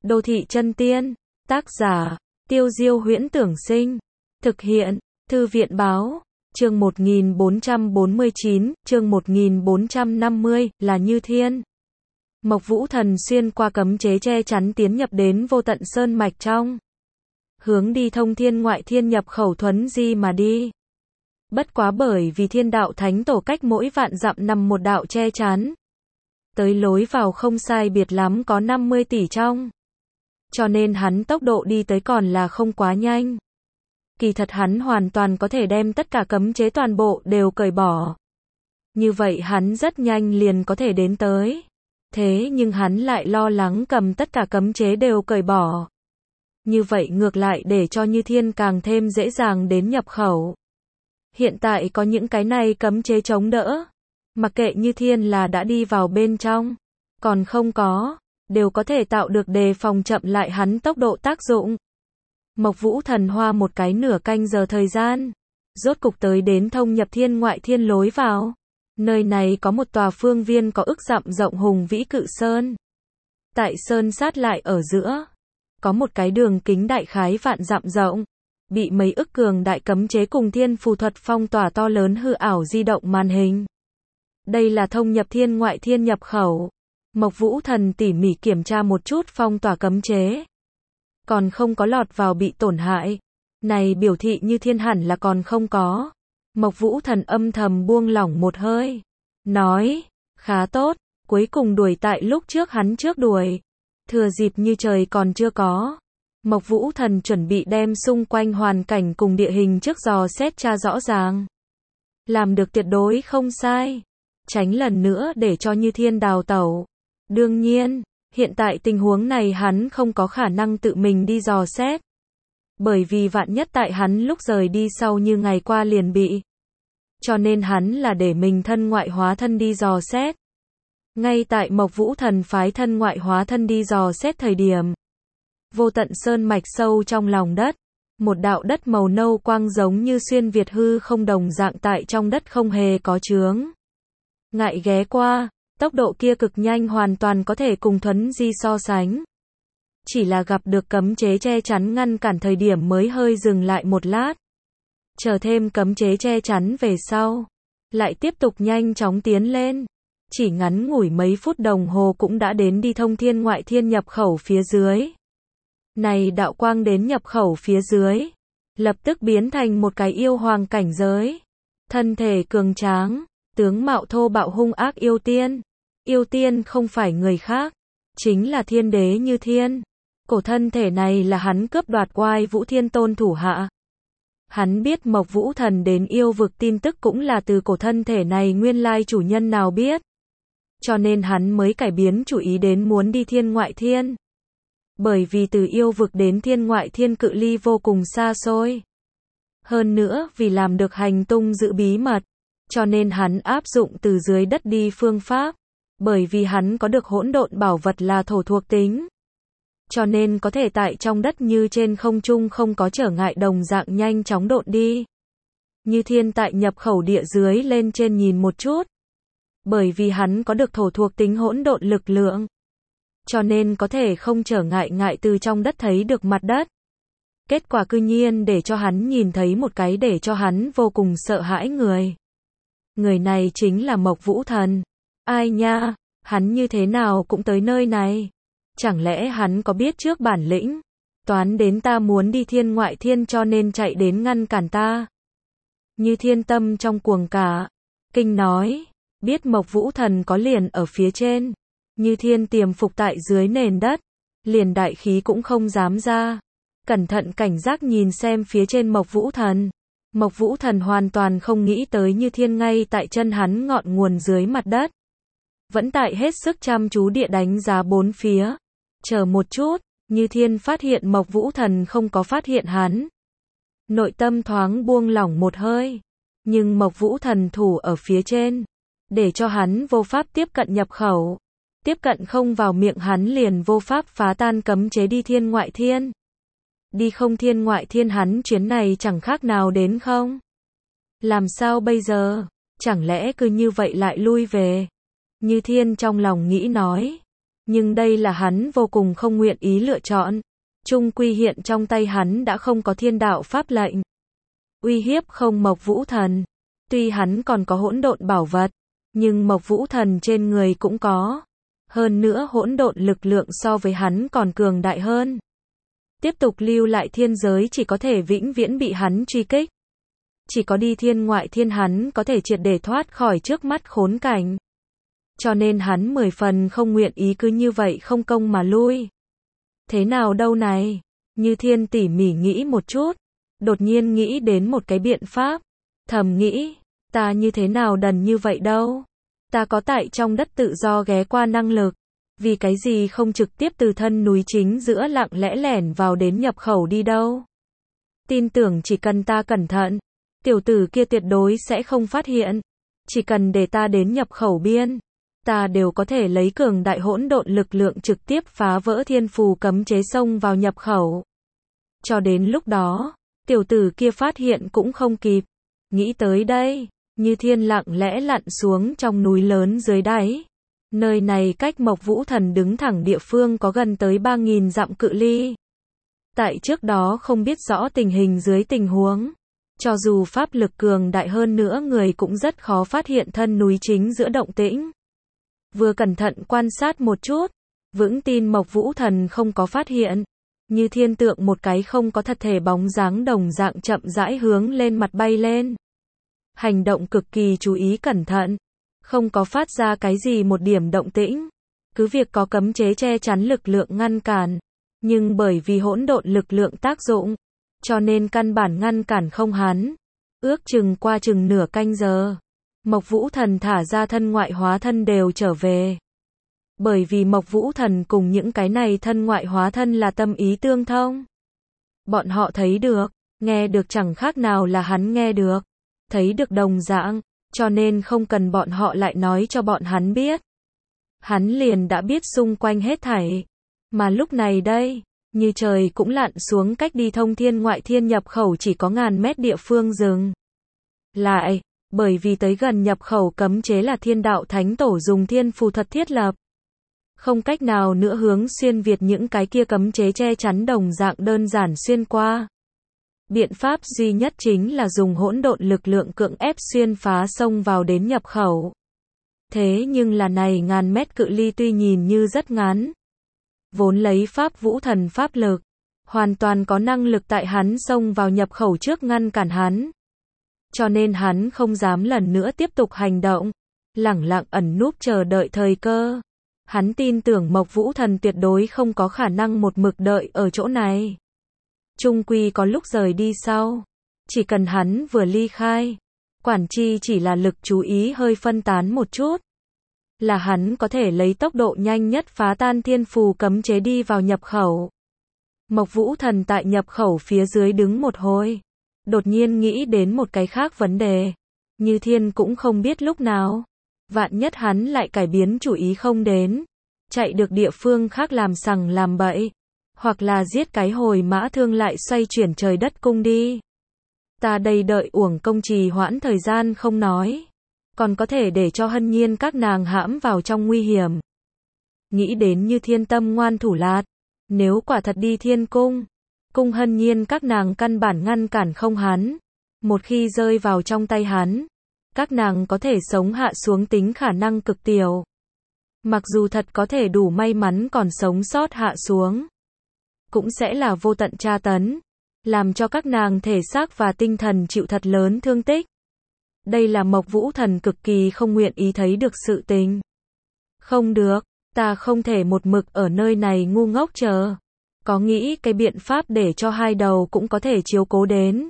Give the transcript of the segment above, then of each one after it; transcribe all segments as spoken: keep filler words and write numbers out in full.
Đô thị chân tiên. Tác giả, Tiêu Diêu Huyễn Tưởng Sinh. Thực hiện, Thư viện Báo. Chương một nghìn bốn trăm bốn mươi chín, chương một nghìn bốn trăm năm mươi, là Như Thiên. Mộc Vũ Thần xuyên qua cấm chế che chắn tiến nhập đến vô tận sơn mạch trong. Hướng đi thông thiên ngoại thiên nhập khẩu thuấn di mà đi. Bất quá bởi vì thiên đạo thánh tổ cách mỗi vạn dặm nằm một đạo che chắn. Tới lối vào không sai biệt lắm có năm mươi tỷ trong. Cho nên hắn tốc độ đi tới còn là không quá nhanh. Kỳ thật hắn hoàn toàn có thể đem tất cả cấm chế toàn bộ đều cởi bỏ. Như vậy hắn rất nhanh liền có thể đến tới. Thế nhưng hắn lại lo lắng cầm tất cả cấm chế đều cởi bỏ. Như vậy ngược lại để cho Như Thiên càng thêm dễ dàng đến nhập khẩu. Hiện tại có những cái này cấm chế chống đỡ. Mặc kệ Như Thiên là đã đi vào bên trong, còn không có, đều có thể tạo được đề phòng chậm lại hắn tốc độ tác dụng. Mộc Vũ Thần hoa một cái nửa canh giờ thời gian, rốt cục tới đến thông nhập thiên ngoại thiên lối vào. Nơi này có một tòa phương viên có ức dặm rộng hùng vĩ cự sơn. Tại sơn sát lại ở giữa, có một cái đường kính đại khái vạn dặm rộng, bị mấy ức cường đại cấm chế cùng thiên phù thuật phong tỏa to lớn hư ảo di động màn hình. Đây là thông nhập thiên ngoại thiên nhập khẩu. Mộc Vũ Thần tỉ mỉ kiểm tra một chút phong tỏa cấm chế. Còn không có lọt vào bị tổn hại. Này biểu thị Như Thiên hẳn là còn không có. Mộc Vũ Thần âm thầm buông lỏng một hơi. Nói, khá tốt, cuối cùng đuổi tại lúc trước hắn trước đuổi. Thừa dịp như trời còn chưa có. Mộc Vũ Thần chuẩn bị đem xung quanh hoàn cảnh cùng địa hình trước dò xét tra rõ ràng. Làm được tuyệt đối không sai. Tránh lần nữa để cho Như Thiên đào tẩu. Đương nhiên, hiện tại tình huống này hắn không có khả năng tự mình đi dò xét. Bởi vì vạn nhất tại hắn lúc rời đi sau như ngày qua liền bị. Cho nên hắn là để mình thân ngoại hóa thân đi dò xét. Ngay tại Mộc Vũ Thần phái thân ngoại hóa thân đi dò xét thời điểm. Vô tận sơn mạch sâu trong lòng đất. Một đạo đất màu nâu quang giống như xuyên việt hư không đồng dạng tại trong đất không hề có chướng. Ngại ghé qua, tốc độ kia cực nhanh hoàn toàn có thể cùng thuấn di so sánh. Chỉ là gặp được cấm chế che chắn ngăn cản thời điểm mới hơi dừng lại một lát. Chờ thêm cấm chế che chắn về sau. Lại tiếp tục nhanh chóng tiến lên. Chỉ ngắn ngủi mấy phút đồng hồ cũng đã đến đi thông thiên ngoại thiên nhập khẩu phía dưới. Này đạo quang đến nhập khẩu phía dưới. Lập tức biến thành một cái yêu hoàng cảnh giới. Thân thể cường tráng. Tướng mạo thô bạo hung ác yêu tiên. Yêu tiên không phải người khác. Chính là thiên đế Như Thiên. Cổ thân thể này là hắn cướp đoạt Oai Vũ Thiên Tôn thủ hạ. Hắn biết Mộc Vũ Thần đến yêu vực tin tức cũng là từ cổ thân thể này nguyên lai chủ nhân nào biết. Cho nên hắn mới cải biến chủ ý đến muốn đi thiên ngoại thiên. Bởi vì từ yêu vực đến thiên ngoại thiên cự ly vô cùng xa xôi. Hơn nữa vì làm được hành tung giữ bí mật. Cho nên hắn áp dụng từ dưới đất đi phương pháp. Bởi vì hắn có được hỗn độn bảo vật là thổ thuộc tính. Cho nên có thể tại trong đất như trên không trung không có trở ngại đồng dạng nhanh chóng độn đi. Như Thiên tại nhập khẩu địa dưới lên trên nhìn một chút. Bởi vì hắn có được thổ thuộc tính hỗn độn lực lượng. Cho nên có thể không trở ngại ngại từ trong đất thấy được mặt đất. Kết quả cư nhiên để cho hắn nhìn thấy một cái để cho hắn vô cùng sợ hãi người. Người này chính là Mộc Vũ Thần. Ai nha, hắn như thế nào cũng tới nơi này. Chẳng lẽ hắn có biết trước bản lĩnh? Toán đến ta muốn đi thiên ngoại thiên cho nên chạy đến ngăn cản ta. Như Thiên tâm trong cuồng cả. Kinh nói, biết Mộc Vũ Thần có liền ở phía trên. Như Thiên tiềm phục tại dưới nền đất. Liền đại khí cũng không dám ra. Cẩn thận cảnh giác nhìn xem phía trên Mộc Vũ Thần. Mộc Vũ Thần hoàn toàn không nghĩ tới Như Thiên ngay tại chân hắn ngọn nguồn dưới mặt đất. Vẫn tại hết sức chăm chú địa đánh giá bốn phía. Chờ một chút, Như Thiên phát hiện Mộc Vũ Thần không có phát hiện hắn. Nội tâm thoáng buông lỏng một hơi. Nhưng Mộc Vũ Thần thủ ở phía trên. Để cho hắn vô pháp tiếp cận nhập khẩu. Tiếp cận không vào miệng hắn liền vô pháp phá tan cấm chế đi thiên ngoại thiên. Đi không thiên ngoại thiên hắn chuyến này chẳng khác nào đến không? Làm sao bây giờ? Chẳng lẽ cứ như vậy lại lui về? Như Thiên trong lòng nghĩ nói. Nhưng đây là hắn vô cùng không nguyện ý lựa chọn. Chung quy hiện trong tay hắn đã không có thiên đạo pháp lệnh. Uy hiếp không Mộc Vũ Thần. Tuy hắn còn có hỗn độn bảo vật, nhưng Mộc Vũ Thần trên người cũng có. Hơn nữa hỗn độn lực lượng so với hắn còn cường đại hơn. Tiếp tục lưu lại thiên giới chỉ có thể vĩnh viễn bị hắn truy kích. Chỉ có đi thiên ngoại thiên hắn có thể triệt để thoát khỏi trước mắt khốn cảnh. Cho nên hắn mười phần không nguyện ý cứ như vậy không công mà lui. Thế nào đâu này? Như Thiên tỉ mỉ nghĩ một chút. Đột nhiên nghĩ đến một cái biện pháp. Thầm nghĩ, ta như thế nào đần như vậy đâu. Ta có tại trong đất tự do ghé qua năng lực. Vì cái gì không trực tiếp từ thân núi chính giữa lặng lẽ lẻn vào đến nhập khẩu đi đâu. Tin tưởng chỉ cần ta cẩn thận, tiểu tử kia tuyệt đối sẽ không phát hiện. Chỉ cần để ta đến nhập khẩu biên, ta đều có thể lấy cường đại hỗn độn lực lượng trực tiếp phá vỡ thiên phù cấm chế xông vào nhập khẩu. Cho đến lúc đó, tiểu tử kia phát hiện cũng không kịp. Nghĩ tới đây, Như Thiên lặng lẽ lặn xuống trong núi lớn dưới đáy. Nơi này cách Mộc Vũ Thần đứng thẳng địa phương có gần tới ba nghìn dặm cự ly. Tại trước đó không biết rõ tình hình dưới tình huống. Cho dù pháp lực cường đại hơn nữa người cũng rất khó phát hiện thân núi chính giữa động tĩnh. Vừa cẩn thận quan sát một chút, vững tin Mộc Vũ Thần không có phát hiện. Như Thiên tượng một cái không có thật thể bóng dáng đồng dạng chậm rãi hướng lên mặt bay lên. Hành động cực kỳ chú ý cẩn thận. Không có phát ra cái gì một điểm động tĩnh. Cứ việc có cấm chế che chắn lực lượng ngăn cản. Nhưng bởi vì hỗn độn lực lượng tác dụng, cho nên căn bản ngăn cản không hắn. Ước chừng qua chừng nửa canh giờ, Mộc Vũ Thần thả ra thân ngoại hóa thân đều trở về. Bởi vì Mộc Vũ Thần cùng những cái này thân ngoại hóa thân là tâm ý tương thông. Bọn họ thấy được, nghe được chẳng khác nào là hắn nghe được. Thấy được đồng dạng, cho nên không cần bọn họ lại nói cho bọn hắn biết. Hắn liền đã biết xung quanh hết thảy. Mà lúc này đây, như trời cũng lặn xuống cách đi thông thiên ngoại thiên nhập khẩu chỉ có ngàn mét địa phương dừng. Lại, bởi vì tới gần nhập khẩu cấm chế là thiên đạo thánh tổ dùng thiên phù thuật thiết lập. Không cách nào nữa hướng xuyên việt những cái kia cấm chế che chắn đồng dạng đơn giản xuyên qua. Biện pháp duy nhất chính là dùng hỗn độn lực lượng cưỡng ép xuyên phá xông vào đến nhập khẩu. Thế nhưng là này ngàn mét cự ly tuy nhìn như rất ngắn. Vốn lấy pháp vũ thần pháp lực, hoàn toàn có năng lực tại hắn xông vào nhập khẩu trước ngăn cản hắn. Cho nên hắn không dám lần nữa tiếp tục hành động, lẳng lặng ẩn núp chờ đợi thời cơ. Hắn tin tưởng Mộc Vũ Thần tuyệt đối không có khả năng một mực đợi ở chỗ này. Chung quy có lúc rời đi sau. Chỉ cần hắn vừa ly khai, quản chi chỉ là lực chú ý hơi phân tán một chút. Là hắn có thể lấy tốc độ nhanh nhất phá tan thiên phù cấm chế đi vào nhập khẩu. Mộc Vũ Thần tại nhập khẩu phía dưới đứng một hồi. Đột nhiên nghĩ đến một cái khác vấn đề. Như Thiên cũng không biết lúc nào. Vạn nhất hắn lại cải biến chủ ý không đến. Chạy được địa phương khác làm sằng làm bậy. Hoặc là giết cái hồi mã thương lại xoay chuyển trời đất cung đi. Ta đây đợi uổng công trì hoãn thời gian không nói. Còn có thể để cho Hân Nhiên các nàng hãm vào trong nguy hiểm. Nghĩ đến Như Thiên tâm ngoan thủ lạt. Nếu quả thật đi thiên cung, cung Hân Nhiên các nàng căn bản ngăn cản không hắn. Một khi rơi vào trong tay hắn, các nàng có thể sống hạ xuống tính khả năng cực tiểu. Mặc dù thật có thể đủ may mắn còn sống sót hạ xuống, cũng sẽ là vô tận tra tấn, làm cho các nàng thể xác và tinh thần chịu thật lớn thương tích. Đây là Mộc Vũ Thần cực kỳ không nguyện ý thấy được sự tình. Không được, ta không thể một mực ở nơi này ngu ngốc chờ. Có nghĩ cái biện pháp để cho hai đầu cũng có thể chiếu cố đến.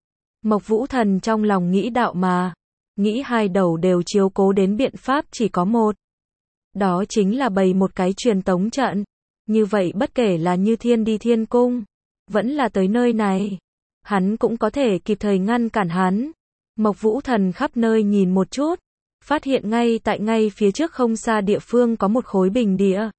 Mộc Vũ Thần trong lòng nghĩ đạo mà. Nghĩ hai đầu đều chiếu cố đến biện pháp chỉ có một. Đó chính là bày một cái truyền tống trận. Như vậy bất kể là Như Thiên đi thiên cung, vẫn là tới nơi này, hắn cũng có thể kịp thời ngăn cản hắn. Mộc Vũ Thần khắp nơi nhìn một chút, phát hiện ngay tại ngay phía trước không xa địa phương có một khối bình địa.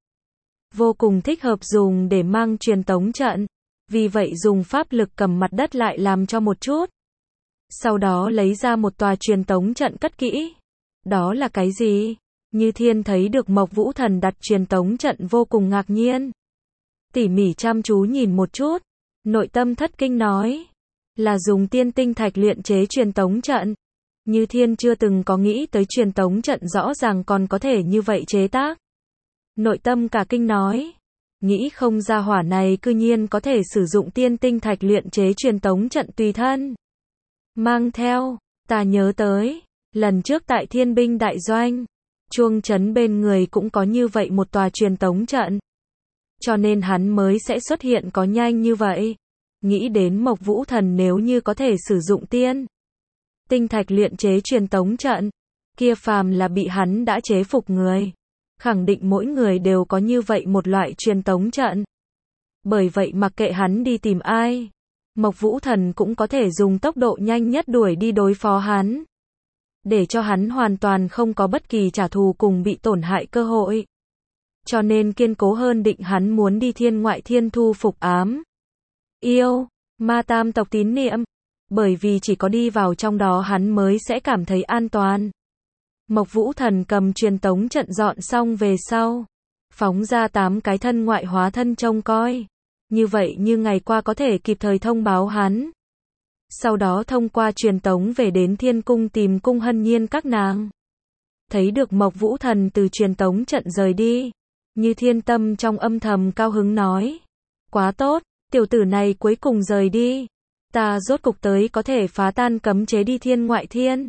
Vô cùng thích hợp dùng để mang truyền tống trận, vì vậy dùng pháp lực cầm mặt đất lại làm cho một chút. Sau đó lấy ra một tòa truyền tống trận cất kỹ. Đó là cái gì? Như Thiên thấy được Mộc Vũ Thần đặt truyền tống trận vô cùng ngạc nhiên. Tỉ mỉ chăm chú nhìn một chút, nội tâm thất kinh nói, là dùng tiên tinh thạch luyện chế truyền tống trận. Như Thiên chưa từng có nghĩ tới truyền tống trận rõ ràng còn có thể như vậy chế tác. Nội tâm cả kinh nói, nghĩ không ra hỏa này cư nhiên có thể sử dụng tiên tinh thạch luyện chế truyền tống trận tùy thân. Mang theo, ta nhớ tới, lần trước tại Thiên binh đại doanh, Chuông Trấn bên người cũng có như vậy một tòa truyền tống trận. Cho nên hắn mới sẽ xuất hiện có nhanh như vậy. Nghĩ đến Mộc Vũ Thần nếu như có thể sử dụng tiên tinh thạch luyện chế truyền tống trận, kia phàm là bị hắn đã chế phục người, khẳng định mỗi người đều có như vậy một loại truyền tống trận. Bởi vậy mặc kệ hắn đi tìm ai, Mộc Vũ Thần cũng có thể dùng tốc độ nhanh nhất đuổi đi đối phó hắn, để cho hắn hoàn toàn không có bất kỳ trả thù cùng bị tổn hại cơ hội. Cho nên kiên cố hơn định hắn muốn đi thiên ngoại thiên thu phục ám yêu ma tam tộc tín niệm, bởi vì chỉ có đi vào trong đó hắn mới sẽ cảm thấy an toàn. Mộc Vũ Thần cầm truyền tống trận dọn xong về sau, phóng ra tám cái thân ngoại hóa thân trông coi, như vậy như ngày qua có thể kịp thời thông báo hắn. Sau đó thông qua truyền tống về đến thiên cung tìm Cung Hân Nhiên các nàng. Thấy được Mộc Vũ Thần từ truyền tống trận rời đi, Như Thiên tâm trong âm thầm cao hứng nói, quá tốt, tiểu tử này cuối cùng rời đi, ta rốt cục tới có thể phá tan cấm chế đi thiên ngoại thiên.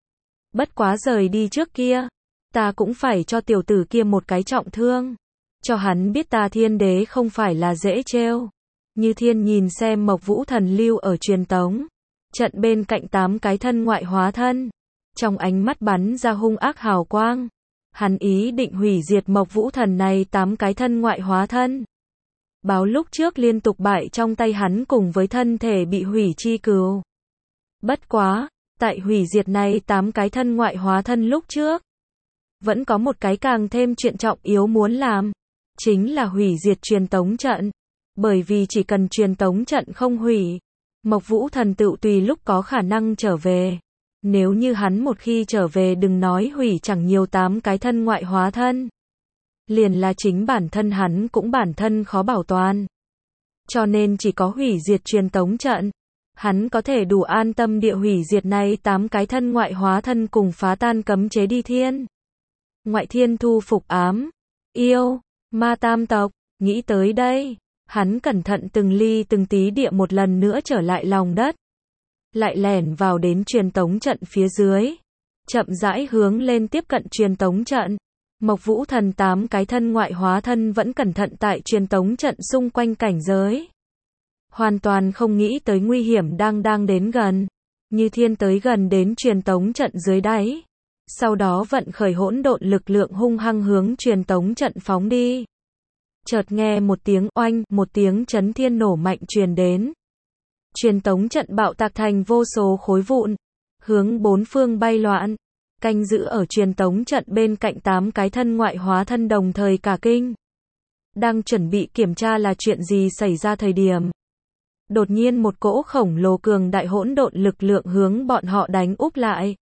Bất quá rời đi trước kia, ta cũng phải cho tiểu tử kia một cái trọng thương, cho hắn biết ta Thiên đế không phải là dễ trêu. Như Thiên nhìn xem Mộc Vũ Thần lưu ở truyền tống trận bên cạnh tám cái thân ngoại hóa thân, trong ánh mắt bắn ra hung ác hào quang. Hắn ý định hủy diệt Mộc Vũ Thần này tám cái thân ngoại hóa thân. Báo lúc trước liên tục bại trong tay hắn cùng với thân thể bị hủy chi cừu. Bất quá, tại hủy diệt này tám cái thân ngoại hóa thân lúc trước, vẫn có một cái càng thêm chuyện trọng yếu muốn làm, chính là hủy diệt truyền tống trận. Bởi vì chỉ cần truyền tống trận không hủy, Mộc Vũ Thần tự tùy lúc có khả năng trở về. Nếu như hắn một khi trở về đừng nói hủy chẳng nhiều tám cái thân ngoại hóa thân, liền là chính bản thân hắn cũng bản thân khó bảo toàn. Cho nên chỉ có hủy diệt truyền tống trận, hắn có thể đủ an tâm địa hủy diệt này tám cái thân ngoại hóa thân cùng phá tan cấm chế đi thiên ngoại thiên thu phục ám yêu ma tam tộc. Nghĩ tới đây, hắn cẩn thận từng ly từng tí địa một lần nữa trở lại lòng đất, lại lẻn vào đến truyền tống trận phía dưới, chậm rãi hướng lên tiếp cận truyền tống trận. Mộc Vũ Thần tám cái thân ngoại hóa thân vẫn cẩn thận tại truyền tống trận xung quanh cảnh giới, hoàn toàn không nghĩ tới nguy hiểm đang đang đến gần. Như Thiên tới gần đến truyền tống trận dưới đáy, sau đó vận khởi hỗn độn lực lượng hung hăng hướng truyền tống trận phóng đi. Chợt nghe một tiếng oanh, một tiếng chấn thiên nổ mạnh truyền đến. Truyền tống trận bạo tạc thành vô số khối vụn, hướng bốn phương bay loạn. Canh giữ ở truyền tống trận bên cạnh tám cái thân ngoại hóa thân đồng thời cả kinh. Đang chuẩn bị kiểm tra là chuyện gì xảy ra thời điểm. Đột nhiên một cỗ khổng lồ cường đại hỗn độn lực lượng hướng bọn họ đánh úp lại.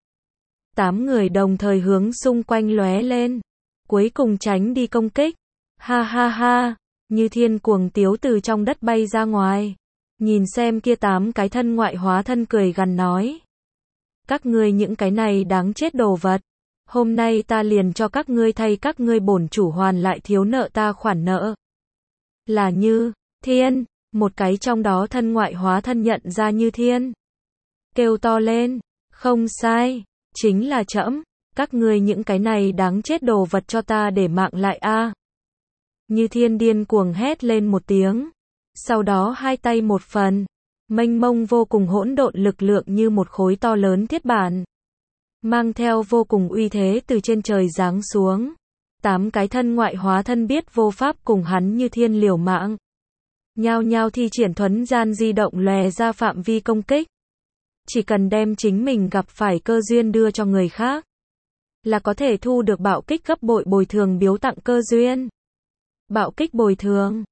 Tám người đồng thời hướng xung quanh lóe lên, cuối cùng tránh đi công kích. Ha ha ha, Như Thiên cuồng tiếu từ trong đất bay ra ngoài. Nhìn xem kia tám cái thân ngoại hóa thân cười gằn nói. Các ngươi những cái này đáng chết đồ vật. Hôm nay ta liền cho các ngươi thay các ngươi bổn chủ hoàn lại thiếu nợ ta khoản nợ. Là Như Thiên, một cái trong đó thân ngoại hóa thân nhận ra Như Thiên. Kêu to lên, không sai, chính là trẫm, các ngươi những cái này đáng chết đồ vật cho ta để mạng lại a. Như Thiên điên cuồng hét lên một tiếng. Sau đó hai tay một phần, mênh mông vô cùng hỗn độn lực lượng như một khối to lớn thiết bản, mang theo vô cùng uy thế từ trên trời giáng xuống. Tám cái thân ngoại hóa thân biết vô pháp cùng hắn Như Thiên liều mạng, nhao nhao thi triển thuấn gian di động lòe ra phạm vi công kích. Chỉ cần đem chính mình gặp phải cơ duyên đưa cho người khác, là có thể thu được bạo kích gấp bội bồi thường biếu tặng cơ duyên. Bạo kích bồi thường